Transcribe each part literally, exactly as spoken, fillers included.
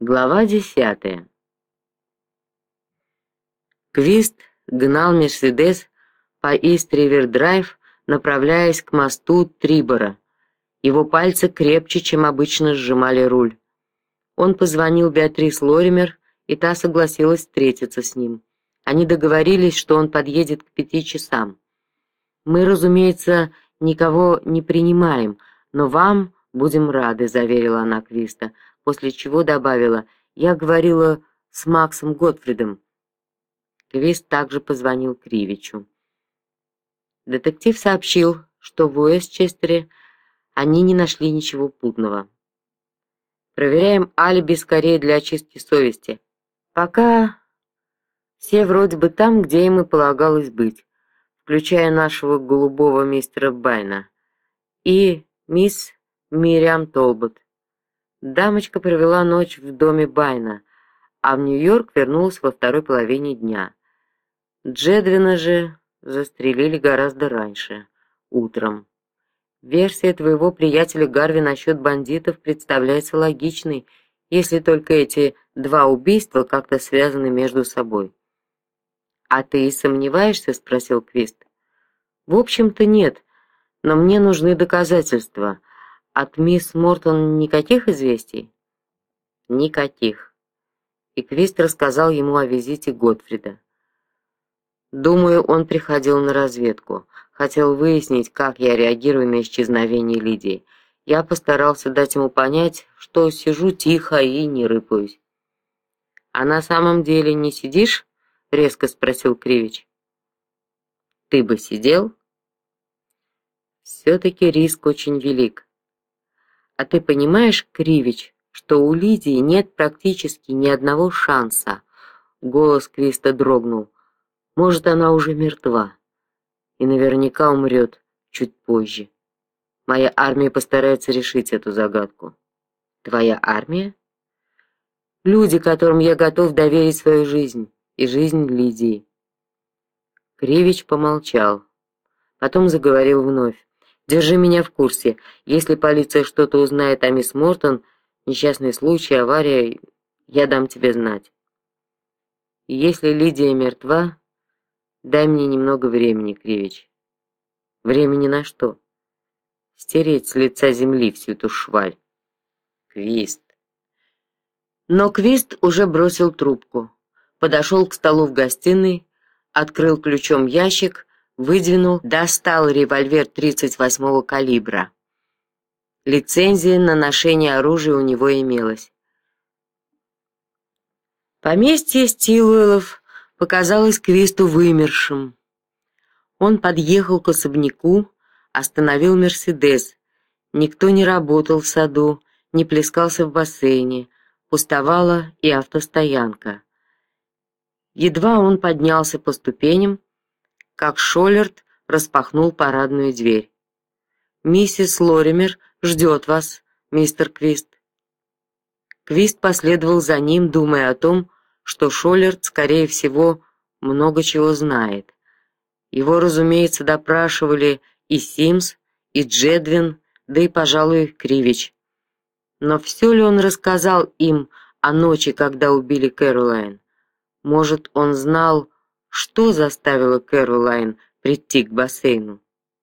Глава десятая. Квист гнал Мерседес по Ист-Ривер-Драйв, направляясь к мосту Трибора. Его пальцы крепче, чем обычно, сжимали руль. Он позвонил Беатрис Лоример, и та согласилась встретиться с ним. Они договорились, что он подъедет к пяти часам. «Мы, разумеется, никого не принимаем, но вам будем рады», — заверила она Квиста, после чего добавила: «Я говорила с Максом Готфридом». Квист также позвонил Кривичу. Детектив сообщил, что в Уэстчестере они не нашли ничего путного. «Проверяем алиби скорее для очистки совести. Пока все вроде бы там, где им и полагалось быть, включая нашего голубого мистера Байна и мисс Мириам Толбот. Дамочка провела ночь в доме Байна, а в Нью-Йорк вернулась во второй половине дня. Джедвина же застрелили гораздо раньше, утром. Версия твоего приятеля Гарви насчет бандитов представляется логичной, если только эти два убийства как-то связаны между собой». «А ты и сомневаешься?» — спросил Квист. «В общем-то нет, но мне нужны доказательства. От мисс Мортон никаких известий?» «Никаких». И Квист рассказал ему о визите Готфрида. «Думаю, он приходил на разведку. Хотел выяснить, как я реагирую на исчезновение Лидии. Я постарался дать ему понять, что сижу тихо и не рыпаюсь». «А на самом деле не сидишь?» — резко спросил Кривич. «Ты бы сидел?» «Все-таки риск очень велик. А ты понимаешь, Кривич, что у Лидии нет практически ни одного шанса?» Голос Квиста дрогнул. «Может, она уже мертва и наверняка умрет чуть позже. Моя армия постарается решить эту загадку». «Твоя армия?» «Люди, которым я готов доверить свою жизнь и жизнь Лидии». Кривич помолчал, потом заговорил вновь. «Держи меня в курсе. Если полиция что-то узнает о мисс Мортон, несчастный случай, авария, я дам тебе знать. И если Лидия мертва, дай мне немного времени, Кривич». «Времени на что?» «Стереть с лица земли всю эту шваль». «Квист». Но Квист уже бросил трубку, подошел к столу в гостиной, открыл ключом ящик, выдвинул, достал револьвер тридцать восьмого калибра. Лицензия на ношение оружия у него имелась. Поместье Стилуэллов показалось Квисту вымершим. Он подъехал к особняку, остановил Мерседес. Никто не работал в саду, не плескался в бассейне, пустовала и автостоянка. Едва он поднялся по ступеням, как Шоллерд распахнул парадную дверь. «Миссис Лоример ждет вас, мистер Квист». Квист последовал за ним, думая о том, что Шоллерд, скорее всего, много чего знает. Его, разумеется, допрашивали и Симс, и Джедвин, да и, пожалуй, Кривич. Но все ли он рассказал им о ночи, когда убили Кэролайн? Может, он знал, что заставило Кэролайн прийти к бассейну?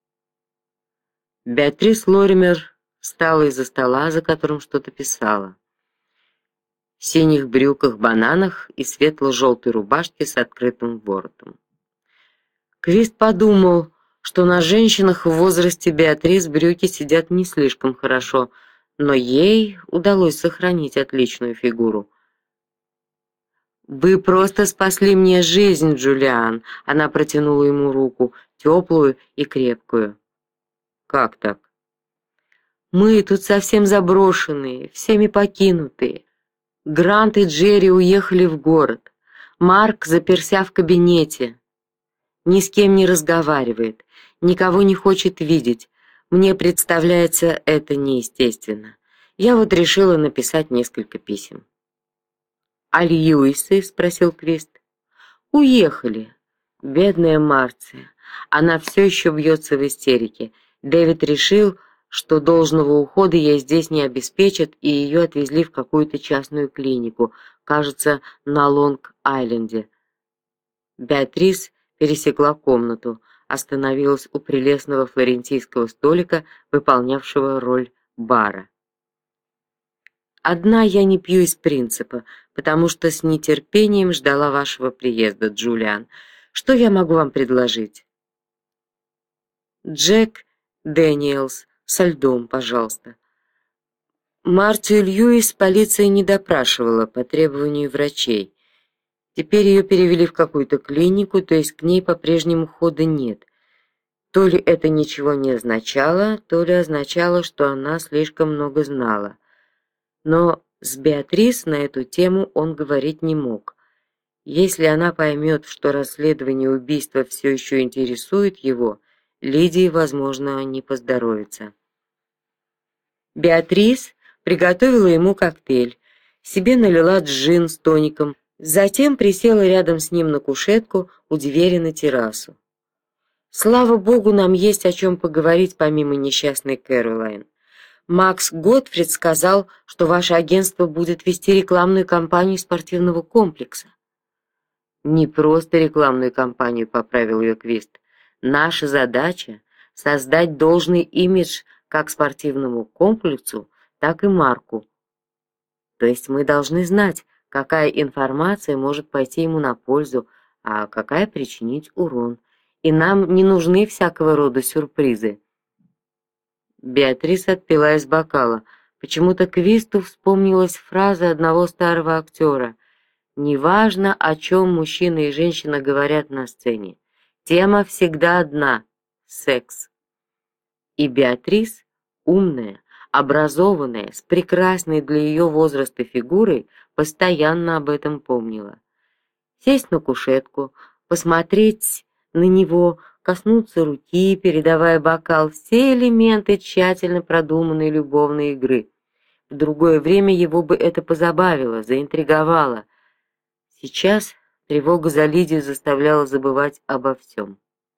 Беатрис Лоример встала из-за стола, за которым что-то писала. В синих брюках-бананах и светло-желтой рубашке с открытым воротом. Квист подумал, что на женщинах в возрасте Беатрис брюки сидят не слишком хорошо, но ей удалось сохранить отличную фигуру. «Вы просто спасли мне жизнь, Джулиан!» Она протянула ему руку, теплую и крепкую. «Как так?» «Мы тут совсем заброшенные, всеми покинутые. Грант и Джерри уехали в город. Марк заперся в кабинете. Ни с кем не разговаривает, никого не хочет видеть. Мне представляется это неестественно. Я вот решила написать несколько писем». «А Льюисы?» — спросил Квист. «Уехали. Бедная Марция. Она все еще бьется в истерике. Дэвид решил, что должного ухода ей здесь не обеспечат, и ее отвезли в какую-то частную клинику, кажется, на Лонг-Айленде. Беатрис пересекла комнату, остановилась у прелестного флорентийского столика, выполнявшего роль бара. Одна я не пью из принципа, потому что с нетерпением ждала вашего приезда, Джулиан. Что я могу вам предложить? Джек Дэниелс со льдом, пожалуйста. Мартию Льюис полиция не допрашивала по требованию врачей. Теперь ее перевели в какую-то клинику, то есть к ней по-прежнему хода нет. То ли это ничего не означало, то ли означало, что она слишком много знала. Но с Беатрис на эту тему он говорить не мог. Если она поймет, что расследование убийства все еще интересует его, Лидии, возможно, не поздоровится. Беатрис приготовила ему коктейль, себе налила джин с тоником, затем присела рядом с ним на кушетку у двери на террасу. Слава богу, нам есть о чем поговорить помимо несчастной Кэролайн. Макс Готфрид сказал, что ваше агентство будет вести рекламную кампанию спортивного комплекса. Не просто рекламную кампанию, поправил ее Квист. Наша задача создать должный имидж как спортивному комплексу, так и марку. То есть мы должны знать, какая информация может пойти ему на пользу, а какая причинить урон. И нам не нужны всякого рода сюрпризы. Беатрис отпила из бокала. Почему-то Квисту вспомнилась фраза одного старого актера: «Неважно, о чем мужчина и женщина говорят на сцене, тема всегда одна — секс». И Беатрис, умная, образованная, с прекрасной для ее возраста фигурой, постоянно об этом помнила. Сесть на кушетку, посмотреть на него, коснуться руки, передавая бокал, все элементы тщательно продуманной любовной игры. В другое время его бы это позабавило, заинтриговало. Сейчас тревога за Лидию заставляла забывать обо всем.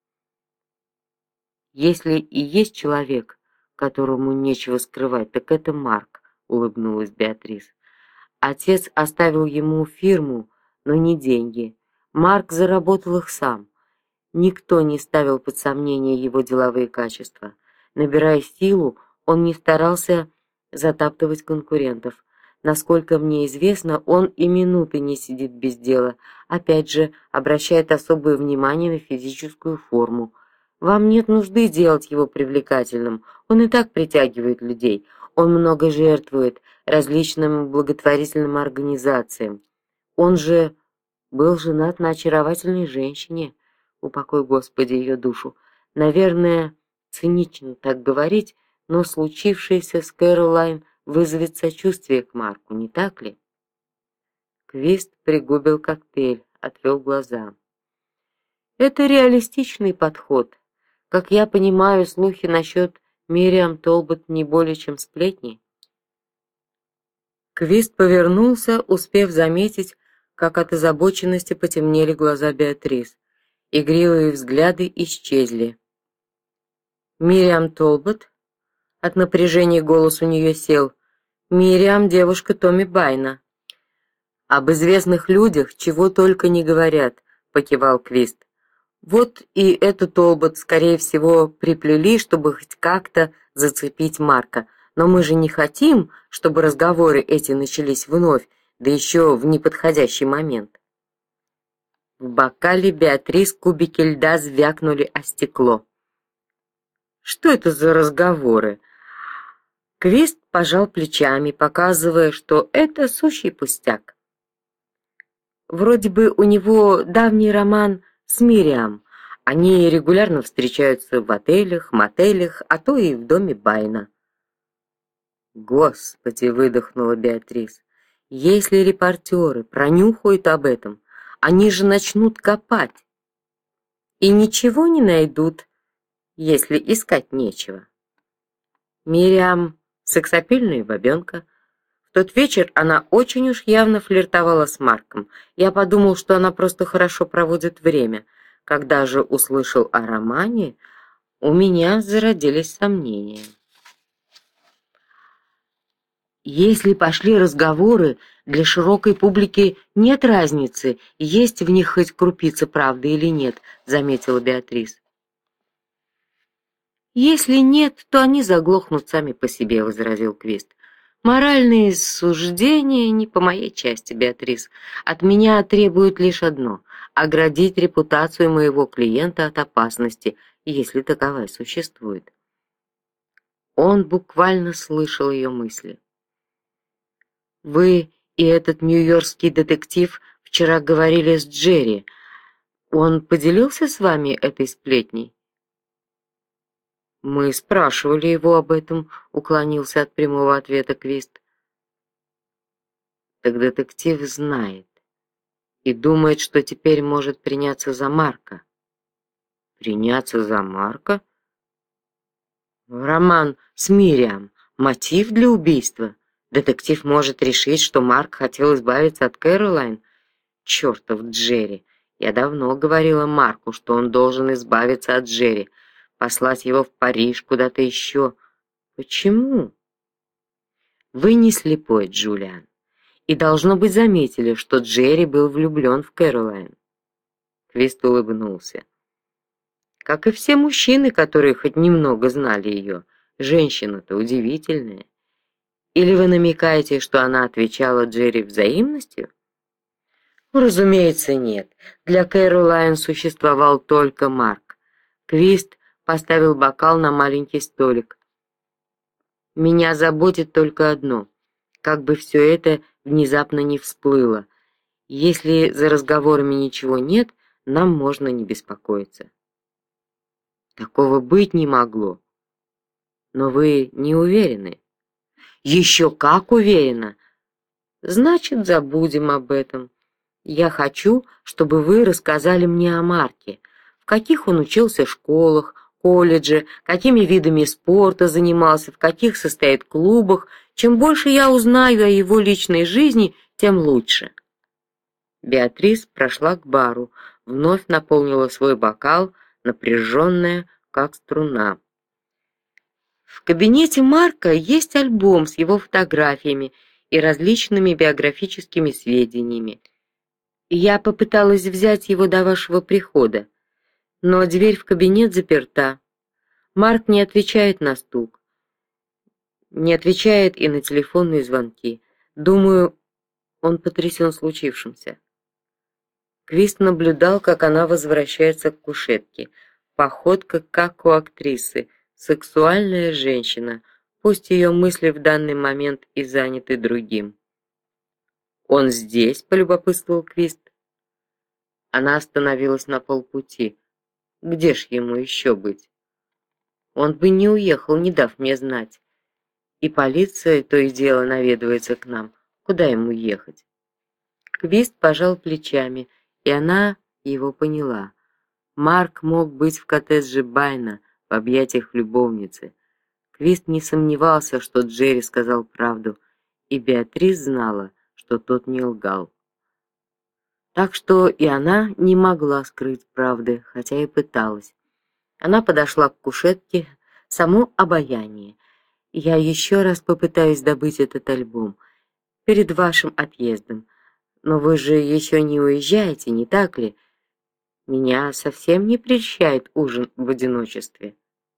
Если и есть человек, которому нечего скрывать, так это Марк, улыбнулась Беатрис. Отец оставил ему фирму, но не деньги. Марк заработал их сам. Никто не ставил под сомнение его деловые качества. Набирая силу, он не старался затаптывать конкурентов. Насколько мне известно, он и минуты не сидит без дела. Опять же, обращает особое внимание на физическую форму. Вам нет нужды делать его привлекательным. Он и так притягивает людей. Он много жертвует различным благотворительным организациям. Он же был женат на очаровательной женщине. Упокой, Господи, ее душу. Наверное, цинично так говорить, но случившееся с Кэролайн вызовет сочувствие к Марку, не так ли? Квист пригубил коктейль, отвел глаза. Это реалистичный подход. Как я понимаю, слухи насчет Мириам Толбот не более чем сплетни. Квист повернулся, успев заметить, как от озабоченности потемнели глаза Беатрис. Игривые взгляды исчезли. Мириам Толбот? От напряжения голос у нее сел. Мириам — девушка Томми Байна. Об известных людях чего только не говорят, покивал Квист. Вот и эту Толбот, скорее всего, приплели, чтобы хоть как-то зацепить Марка. Но мы же не хотим, чтобы разговоры эти начались вновь, да еще в неподходящий момент. В бокале Беатрис кубики льда звякнули о стекло. Что это за разговоры? Квист пожал плечами, показывая, что это сущий пустяк. Вроде бы у него давний роман с Мириам. Они регулярно встречаются в отелях, мотелях, а то и в доме Байна. Господи, выдохнула Беатрис. Если репортеры пронюхают об этом, они же начнут копать. И ничего не найдут, если искать нечего. Мириам сексапильная бабёнка. В тот вечер она очень уж явно флиртовала с Марком. Я подумал, что она просто хорошо проводит время. Когда же услышал о романе, у меня зародились сомнения. Если пошли разговоры, для широкой публики нет разницы, есть в них хоть крупица правды или нет, заметила Беатрис. Если нет, то они заглохнут сами по себе, возразил Квист. Моральные суждения не по моей части, Беатрис. От меня требуют лишь одно оградить репутацию моего клиента от опасности, если таковая существует. Он буквально слышал ее мысли. Вы и этот нью-йоркский детектив вчера говорили с Джерри. Он поделился с вами этой сплетней? Мы спрашивали его об этом, уклонился от прямого ответа Квист. Так детектив знает и думает, что теперь может приняться за Марка. Приняться за Марка? Роман с Мириам мотив для убийства. Детектив может решить, что Марк хотел избавиться от Кэролайн. Чёртов Джерри. Я давно говорила Марку, что он должен избавиться от Джерри, послать его в Париж, куда-то еще. Почему? Вы не слепой, Джулиан, и должно быть заметили, что Джерри был влюблен в Кэролайн. Квист улыбнулся. Как и все мужчины, которые хоть немного знали ее, женщина-то удивительная. Или вы намекаете, что она отвечала Джерри взаимностью? Разумеется, нет. Для Кэролайн существовал только Марк. Квист поставил бокал на маленький столик. Меня заботит только одно: как бы все это внезапно не всплыло. Если за разговорами ничего нет, нам можно не беспокоиться. Такого быть не могло. Но вы не уверены? Еще как уверена. Значит, забудем об этом. Я хочу, чтобы вы рассказали мне о Марке, в каких он учился школах, колледже, какими видами спорта занимался, в каких состоит клубах. Чем больше я узнаю о его личной жизни, тем лучше. Беатрис прошла к бару, вновь наполнила свой бокал, напряженная, как струна. В кабинете Марка есть альбом с его фотографиями и различными биографическими сведениями. Я попыталась взять его до вашего прихода, но дверь в кабинет заперта. Марк не отвечает на стук, не отвечает и на телефонные звонки. Думаю, он потрясен случившимся. Квист наблюдал, как она возвращается к кушетке. Походка как у актрисы. Сексуальная женщина, пусть ее мысли в данный момент и заняты другим. Он здесь, полюбопытствовал Квист. Она остановилась на полпути. Где ж ему еще быть? Он бы не уехал, не дав мне знать. И полиция то и дело наведывается к нам. Куда ему ехать? Квист пожал плечами, и она его поняла. Марк мог быть в коттедже Байна, в объятиях любовницы. Квист не сомневался, что Джерри сказал правду, и Беатрис знала, что тот не лгал. Так что и она не могла скрыть правды, хотя и пыталась. Она подошла к кушетке, само обаяние. Я еще раз попытаюсь добыть этот альбом перед вашим отъездом. Но вы же еще не уезжаете, не так ли? Меня совсем не прельщает ужин в одиночестве.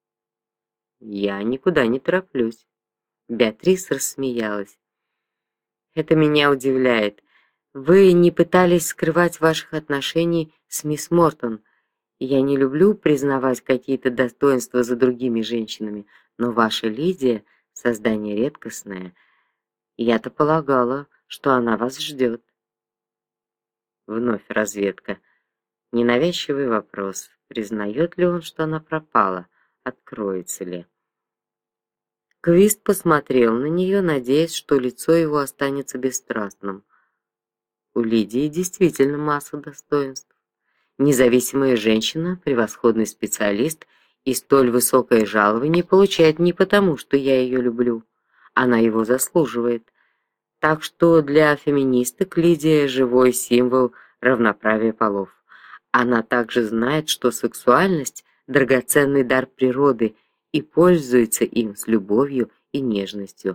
Я никуда не тороплюсь. Беатрис рассмеялась. Это меня удивляет. Вы не пытались скрывать ваших отношений с мисс Мортон. Я не люблю признавать какие-то достоинства за другими женщинами, но ваша Лидия создание редкостное. Я-то полагала, что она вас ждет. Вновь разведка. Ненавязчивый вопрос. Признает ли он, что она пропала? Откроется ли? Квист посмотрел на нее, надеясь, что лицо его останется бесстрастным. У Лидии действительно масса достоинств. Независимая женщина, превосходный специалист, и столь высокое жалование получает не потому, что я ее люблю. Она его заслуживает. Так что для феминисток Лидия живой символ равноправия полов. Она также знает, что сексуальность драгоценный дар природы и пользуется им с любовью и нежностью.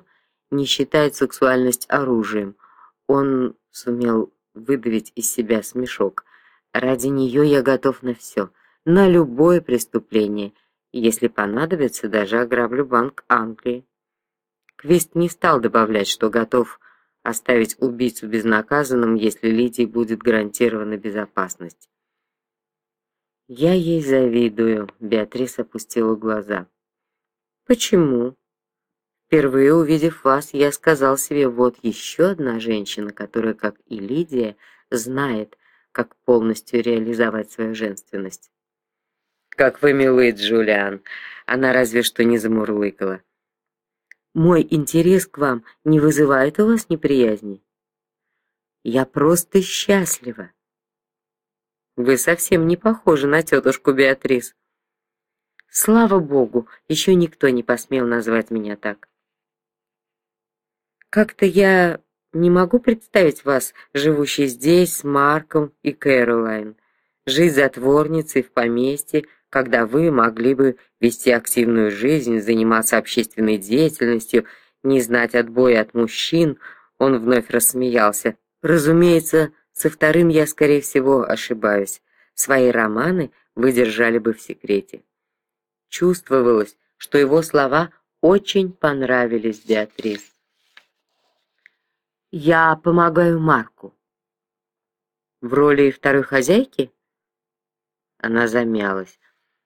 не считает сексуальность оружием. Он сумел выдавить из себя смешок. Ради нее я готов на все, на любое преступление. Если понадобится, даже ограблю банк Англии. Квист не стал добавлять, что готов оставить убийцу безнаказанным, если Лидии будет гарантирована безопасность. Я ей завидую, Беатрис опустила глаза. Почему? Впервые увидев вас, я сказал себе: вот еще одна женщина, которая, как и Лидия, знает, как полностью реализовать свою женственность. Как вы милы, Джулиан. Она разве что не замурлыкала. Мой интерес к вам не вызывает у вас неприязни? Я просто счастлива. Вы совсем не похожи на тетушку Беатрис. Слава богу, еще никто не посмел назвать меня так. Как-то я не могу представить вас, живущей здесь с Марком и Кэролайн, жить затворницей в поместье, когда вы могли бы вести активную жизнь, заниматься общественной деятельностью, не знать отбоя от мужчин. Он вновь рассмеялся. Разумеется, со вторым я, скорее всего, ошибаюсь. Свои романы вы держали бы в секрете. Чувствовалось, что его слова очень понравились Беатрис. Я помогаю Марку. В роли второй хозяйки? Она замялась.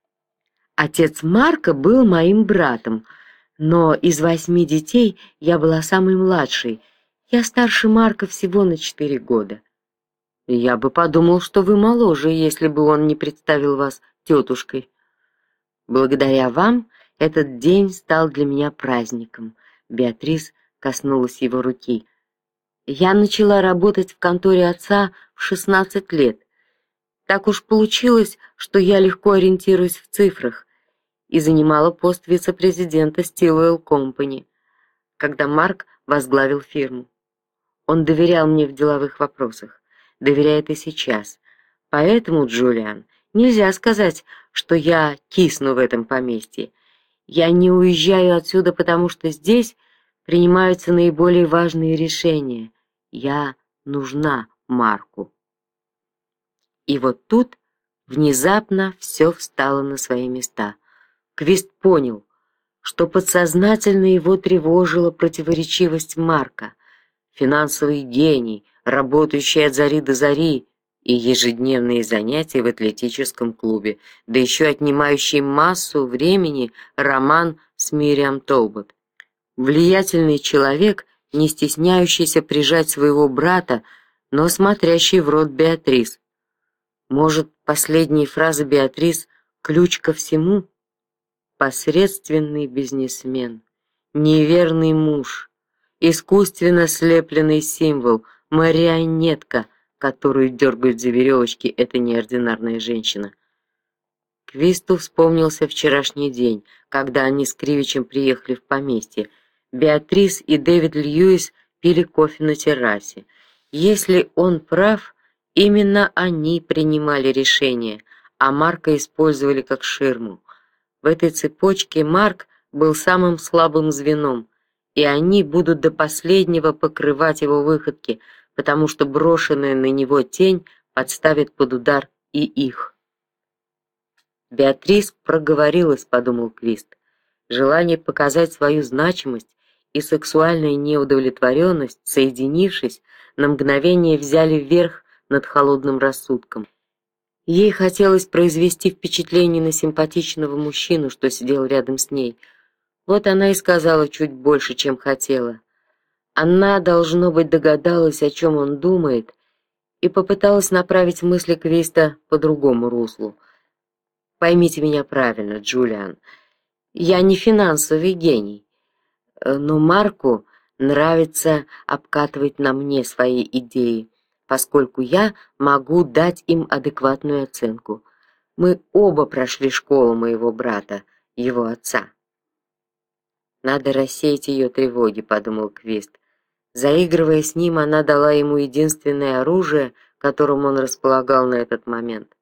Отец Марка был моим братом, но из восьми детей я была самой младшей. Я старше Марка всего на четыре года. Я бы подумал, что вы моложе, если бы он не представил вас тетушкой. Благодаря вам этот день стал для меня праздником. Беатрис коснулась его руки. Я начала работать в конторе отца в шестнадцать лет. Так уж получилось, что я легко ориентируюсь в цифрах, и занимала пост вице-президента Stillwell Company, когда Марк возглавил фирму. Он доверял мне в деловых вопросах, доверяет и сейчас. Поэтому, Джулиан, нельзя сказать, что я кисну в этом поместье. Я не уезжаю отсюда, потому что здесь принимаются наиболее важные решения. Я нужна Марку. И вот тут внезапно все встало на свои места. Квист понял, что подсознательно его тревожила противоречивость Марка, финансовый гений, работающий от зари до зари, и ежедневные занятия в атлетическом клубе, да еще отнимающий массу времени роман с Мириам Толбот. Влиятельный человек, не стесняющийся прижать своего брата, но смотрящий в рот Беатрис. Может, последние фразы Беатрис ключ ко всему? Посредственный бизнесмен, неверный муж, искусственно слепленный символ, марионетка, которую дергает за веревочки эта неординарная женщина. Квисту вспомнился вчерашний день, когда они с Кривичем приехали в поместье. Беатрис и Дэвид Льюис пили кофе на террасе. Если он прав, именно они принимали решения, а Марка использовали как ширму. В этой цепочке Марк был самым слабым звеном, и они будут до последнего покрывать его выходки, потому что брошенная на него тень подставит под удар и их. Беатрис проговорилась, подумал Квист. Желание показать свою значимость и сексуальная неудовлетворенность, соединившись, на мгновение взяли верх над холодным рассудком. Ей хотелось произвести впечатление на симпатичного мужчину, что сидел рядом с ней. Вот она и сказала чуть больше, чем хотела. Она, должно быть, догадалась, о чем он думает, и попыталась направить мысли Квиста по другому руслу. Поймите меня правильно, Джулиан. Я не финансовый гений, но Марку нравится обкатывать на мне свои идеи, поскольку я могу дать им адекватную оценку. Мы оба прошли школу моего брата, его отца. Надо рассеять ее тревоги, подумал Квист. Заигрывая с ним, она дала ему единственное оружие, которым он располагал на этот момент.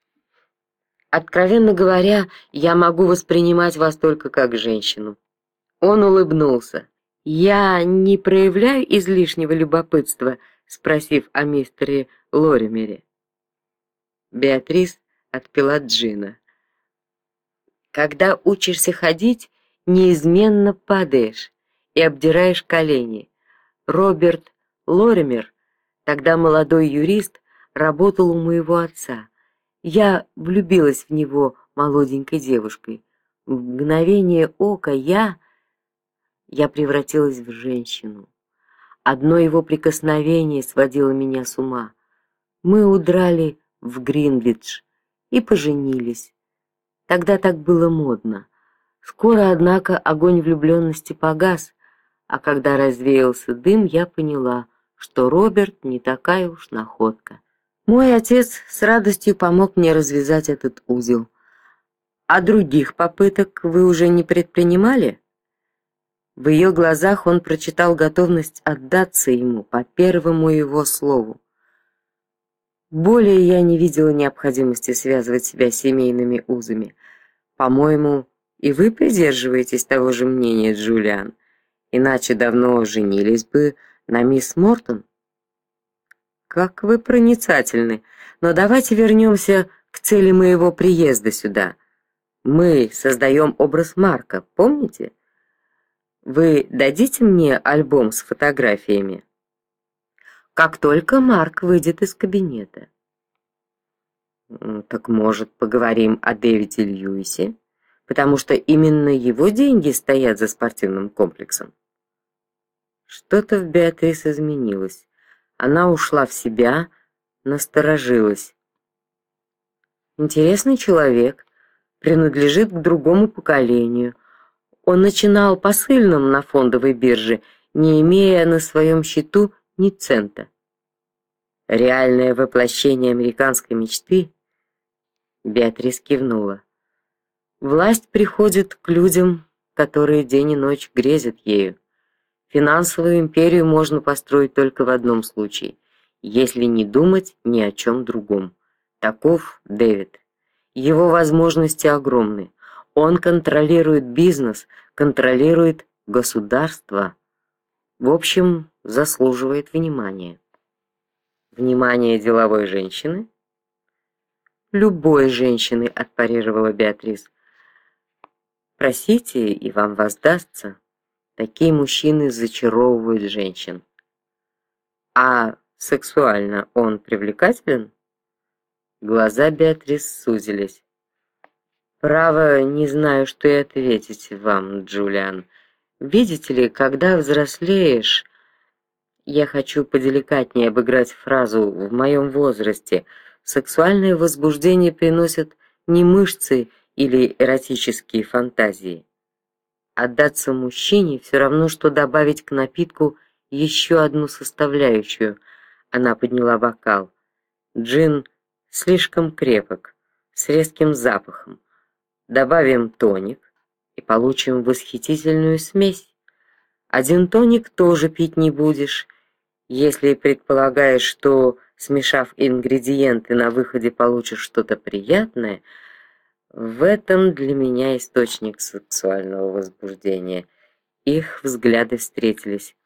Откровенно говоря, я могу воспринимать вас только как женщину. Он улыбнулся. Я не проявляю излишнего любопытства, спросив о мистере Лоримере. Беатрис отпила джина. Когда учишься ходить, неизменно падаешь и обдираешь колени. Роберт Лоример, тогда молодой юрист, работал у моего отца. Я влюбилась в него молоденькой девушкой. В мгновение ока я я превратилась в женщину. Одно его прикосновение сводило меня с ума. Мы удрали в Гринвич и поженились. Тогда так было модно. Скоро, однако, огонь влюбленности погас, а когда развеялся дым, я поняла, что Роберт не такая уж находка. Мой отец с радостью помог мне развязать этот узел. А других попыток вы уже не предпринимали? В ее глазах он прочитал готовность отдаться ему по первому его слову. Более я не видела необходимости связывать себя семейными узами. По-моему, и вы придерживаетесь того же мнения, Джулиан, иначе давно женились бы на мисс Мортон. Как вы проницательны. Но давайте вернемся к цели моего приезда сюда. Мы создаем образ Марка, помните? Вы дадите мне альбом с фотографиями? Как только Марк выйдет из кабинета. Так, может, поговорим о Дэвиде Льюисе, потому что именно его деньги стоят за спортивным комплексом. Что-то в Беатрис изменилось. Она ушла в себя, насторожилась. Интересный человек, принадлежит к другому поколению. Он начинал посыльным на фондовой бирже, не имея на своем счету ни цента. Реальное воплощение американской мечты. Беатрис кивнула. Власть приходит к людям, которые день и ночь грезят ею. Финансовую империю можно построить только в одном случае, если не думать ни о чем другом. Таков Дэвид. Его возможности огромны. Он контролирует бизнес, контролирует государство. В общем, заслуживает внимания. Внимание деловой женщины? Любой женщины, отпарировала Беатрис. Просите, и вам воздастся. Такие мужчины зачаровывают женщин. А сексуально он привлекателен? Глаза Беатрис сузились. Право, не знаю, что и ответить вам, Джулиан. Видите ли, когда взрослеешь, я хочу поделикатнее обыграть фразу в моем возрасте. Сексуальное возбуждение приносит не мышцы или эротические фантазии. Отдаться мужчине все равно, что добавить к напитку еще одну составляющую. Она подняла бокал. Джин слишком крепок, с резким запахом. Добавим тоник и получим восхитительную смесь. Один тоник тоже пить не будешь, если предполагаешь, что, смешав ингредиенты, на выходе получишь что-то приятное. В этом для меня источник сексуального возбуждения. Их взгляды встретились.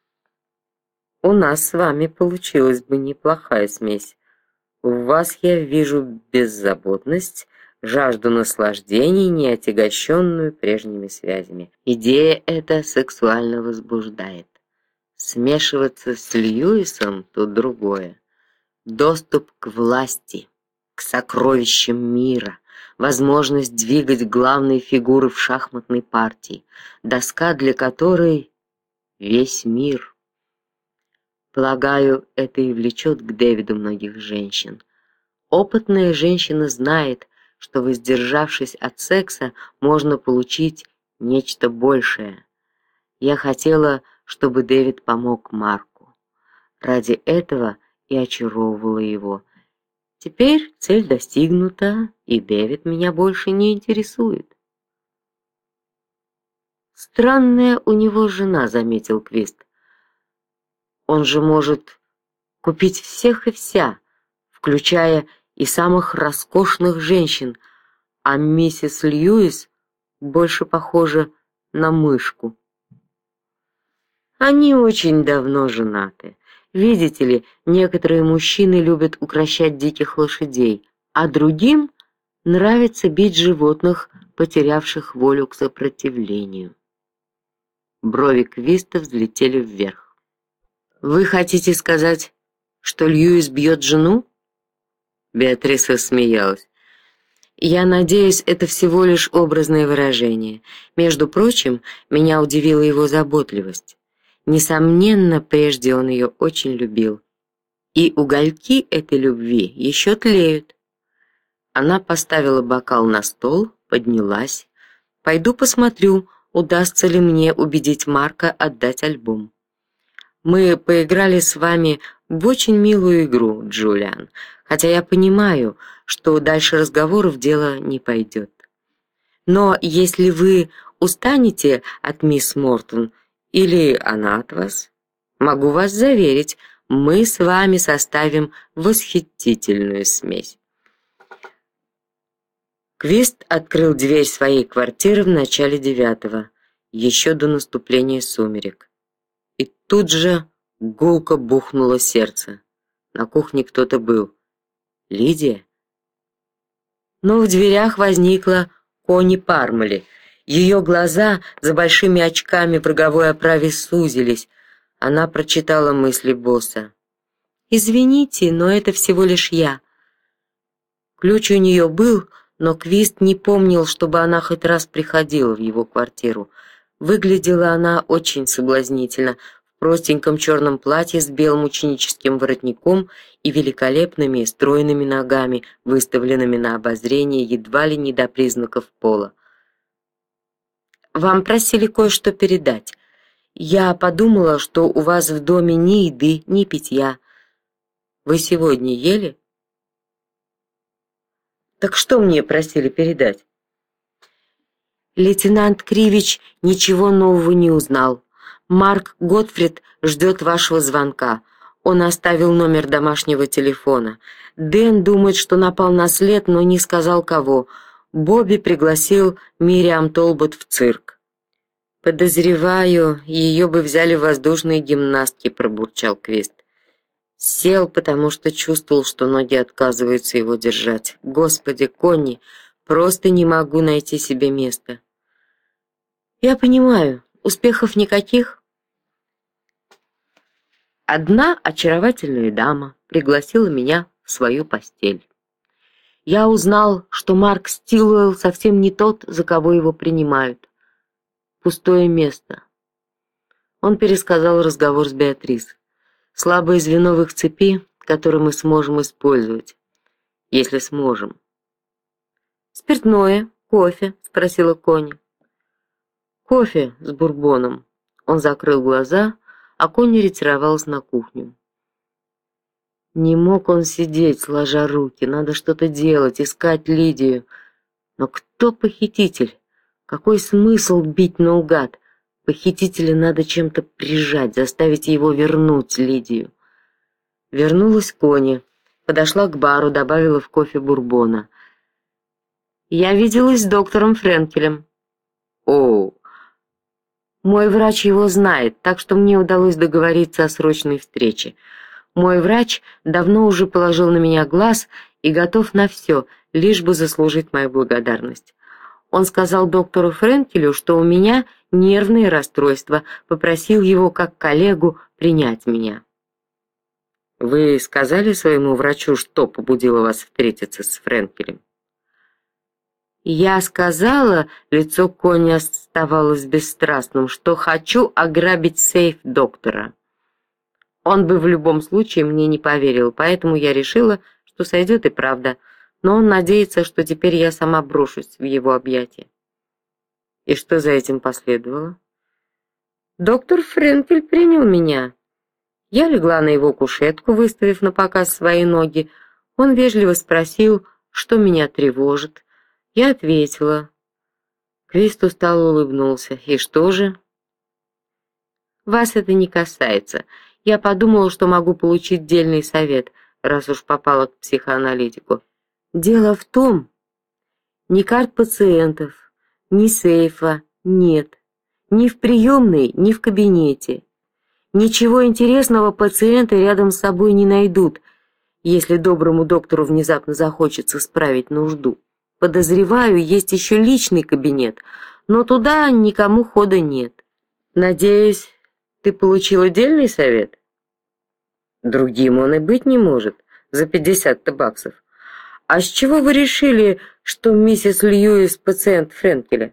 У нас с вами получилась бы неплохая смесь. В вас я вижу беззаботность, жажду наслаждений, не отягощенную прежними связями. Идея эта сексуально возбуждает. Смешиваться с Льюисом — то другое. Доступ к власти, к сокровищам мира, возможность двигать главные фигуры в шахматной партии, доска для которой весь мир. Полагаю, это и влечет к Дэвиду многих женщин. Опытная женщина знает, что, воздержавшись от секса, можно получить нечто большее. Я хотела, чтобы Дэвид помог Марку. Ради этого и очаровывала его. Теперь цель достигнута, и Дэвид меня больше не интересует. Странная у него жена, заметил Квист. Он же может купить всех и вся, включая и самых роскошных женщин, а миссис Льюис больше похожа на мышку. Они очень давно женаты. Видите ли, некоторые мужчины любят укращать диких лошадей, а другим нравится бить животных, потерявших волю к сопротивлению. Брови Квиста взлетели вверх. Вы хотите сказать, что Льюис бьет жену? Беатрис рассмеялась. Я надеюсь, это всего лишь образное выражение. Между прочим, меня удивила его заботливость. Несомненно, прежде он ее очень любил. И угольки этой любви еще тлеют. Она поставила бокал на стол, поднялась. Пойду посмотрю, удастся ли мне убедить Марка отдать альбом. Мы поиграли с вами в очень милую игру, Джулиан, хотя я понимаю, что дальше разговоров дело не пойдет. Но если вы устанете от мисс Мортон или она от вас, могу вас заверить, мы с вами составим восхитительную смесь. Квист открыл дверь своей квартиры в начале девятого, еще до наступления сумерек. И тут же гулко бухнуло сердце. На кухне кто-то был. Лидия? Но в дверях возникла Конни Пармали. Ее глаза за большими очками в роговой оправе сузились. Она прочитала мысли босса. «Извините, но это всего лишь я». Ключ у нее был, но Квист не помнил, чтобы она хоть раз приходила в его квартиру. Выглядела она очень соблазнительно, в простеньком черном платье с белым ученическим воротником и великолепными стройными ногами, выставленными на обозрение едва ли не до признаков пола. «Вам просили кое-что передать. Я подумала, что у вас в доме ни еды, ни питья. Вы сегодня ели?» «Так что мне просили передать?» Лейтенант Кривич ничего нового не узнал. Марк Готфрид ждет вашего звонка. Он оставил номер домашнего телефона. Дэн думает, что напал на след, но не сказал кого. Бобби пригласил Мириам Толбот в цирк. Подозреваю, ее бы взяли воздушные гимнастки, пробурчал Квист. Сел, потому что чувствовал, что ноги отказываются его держать. Господи, Конни, просто не могу найти себе места. Я понимаю, успехов никаких. Одна очаровательная дама пригласила меня в свою постель. Я узнал, что Марк Стилуэлл совсем не тот, за кого его принимают. Пустое место. Он пересказал разговор с Беатрис. Слабое звено в их цепи, которое мы сможем использовать, если сможем. Спиртное, кофе, спросила Конни. Кофе с бурбоном. Он закрыл глаза, а Конни ретировалась на кухню. Не мог он сидеть, сложа руки, надо что-то делать, искать Лидию. Но кто похититель? Какой смысл бить наугад? Похитителя надо чем-то прижать, заставить его вернуть Лидию. Вернулась Конни, подошла к бару, добавила в кофе бурбона. Я виделась с доктором Френкелем. О, мой врач его знает, так что мне удалось договориться о срочной встрече. Мой врач давно уже положил на меня глаз и готов на все, лишь бы заслужить мою благодарность. Он сказал доктору Френкелю, что у меня нервные расстройства, попросил его как коллегу принять меня. Вы сказали своему врачу, что побудило вас встретиться с Френкелем? Я сказала, лицо Конни оставалось бесстрастным, что хочу ограбить сейф доктора. Он бы в любом случае мне не поверил, поэтому я решила, что сойдет и правда. Но он надеется, что теперь я сама брошусь в его объятия. И что за этим последовало? Доктор Френкель принял меня. Я легла на его кушетку, выставив на показ свои ноги. Он вежливо спросил, что меня тревожит. Я ответила. Квист устало улыбнулся. И что же? Вас это не касается. Я подумала, что могу получить дельный совет, раз уж попала к психоаналитику. Дело в том, ни карт пациентов, ни сейфа нет, ни в приемной, ни в кабинете. Ничего интересного пациенты рядом с собой не найдут, если доброму доктору внезапно захочется справить нужду. Подозреваю, есть еще личный кабинет, но туда никому хода нет. Надеюсь, ты получил отдельный совет? Другим он и быть не может за пятьдесят баксов. А с чего вы решили, что миссис Льюис пациент Френкеля?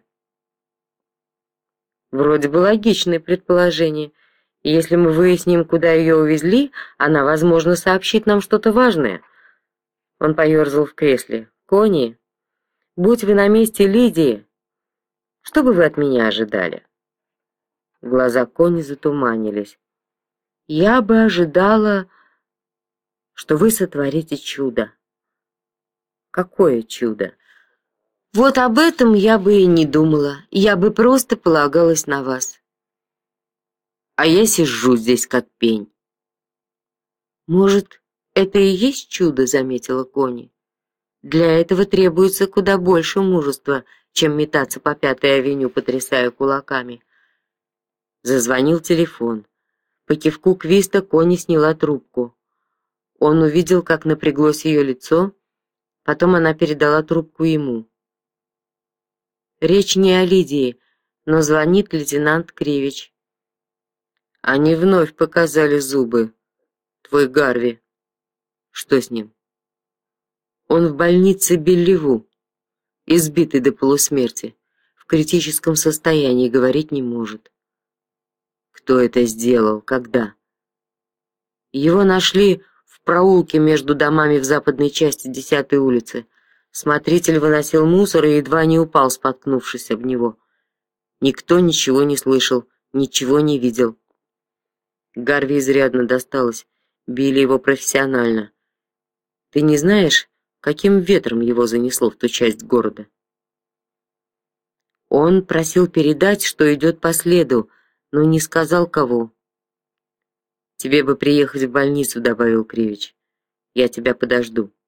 Вроде бы логичное предположение. Если мы выясним, куда ее увезли, она, возможно, сообщит нам что-то важное. Он поерзал в кресле. Конни, будь вы на месте Лидии, что бы вы от меня ожидали? Глаза Конни затуманились. Я бы ожидала, что вы сотворите чудо. Какое чудо? Вот об этом я бы и не думала. Я бы просто полагалась на вас. А я сижу здесь как пень. Может, это и есть чудо, заметила Конни. Для этого требуется куда больше мужества, чем метаться по Пятой авеню, потрясая кулаками. Зазвонил телефон. По кивку Квиста Конни сняла трубку. Он увидел, как напряглось ее лицо, потом она передала трубку ему. Речь не о Лидии, но звонит лейтенант Кривич. Они вновь показали зубы. Твой Гарви. Что с ним? Он в больнице Белливу, избитый до полусмерти, в критическом состоянии, говорить не может. Кто это сделал? Когда? Его нашли в проулке между домами в западной части десятой улицы. Смотритель выносил мусор и едва не упал, споткнувшись об него. Никто ничего не слышал, ничего не видел. Гарви изрядно досталось, били его профессионально. Ты не знаешь, каким ветром его занесло в ту часть города? Он просил передать, что идет по следу, но не сказал кого. Тебе бы приехать в больницу, добавил Кривич. Я тебя подожду.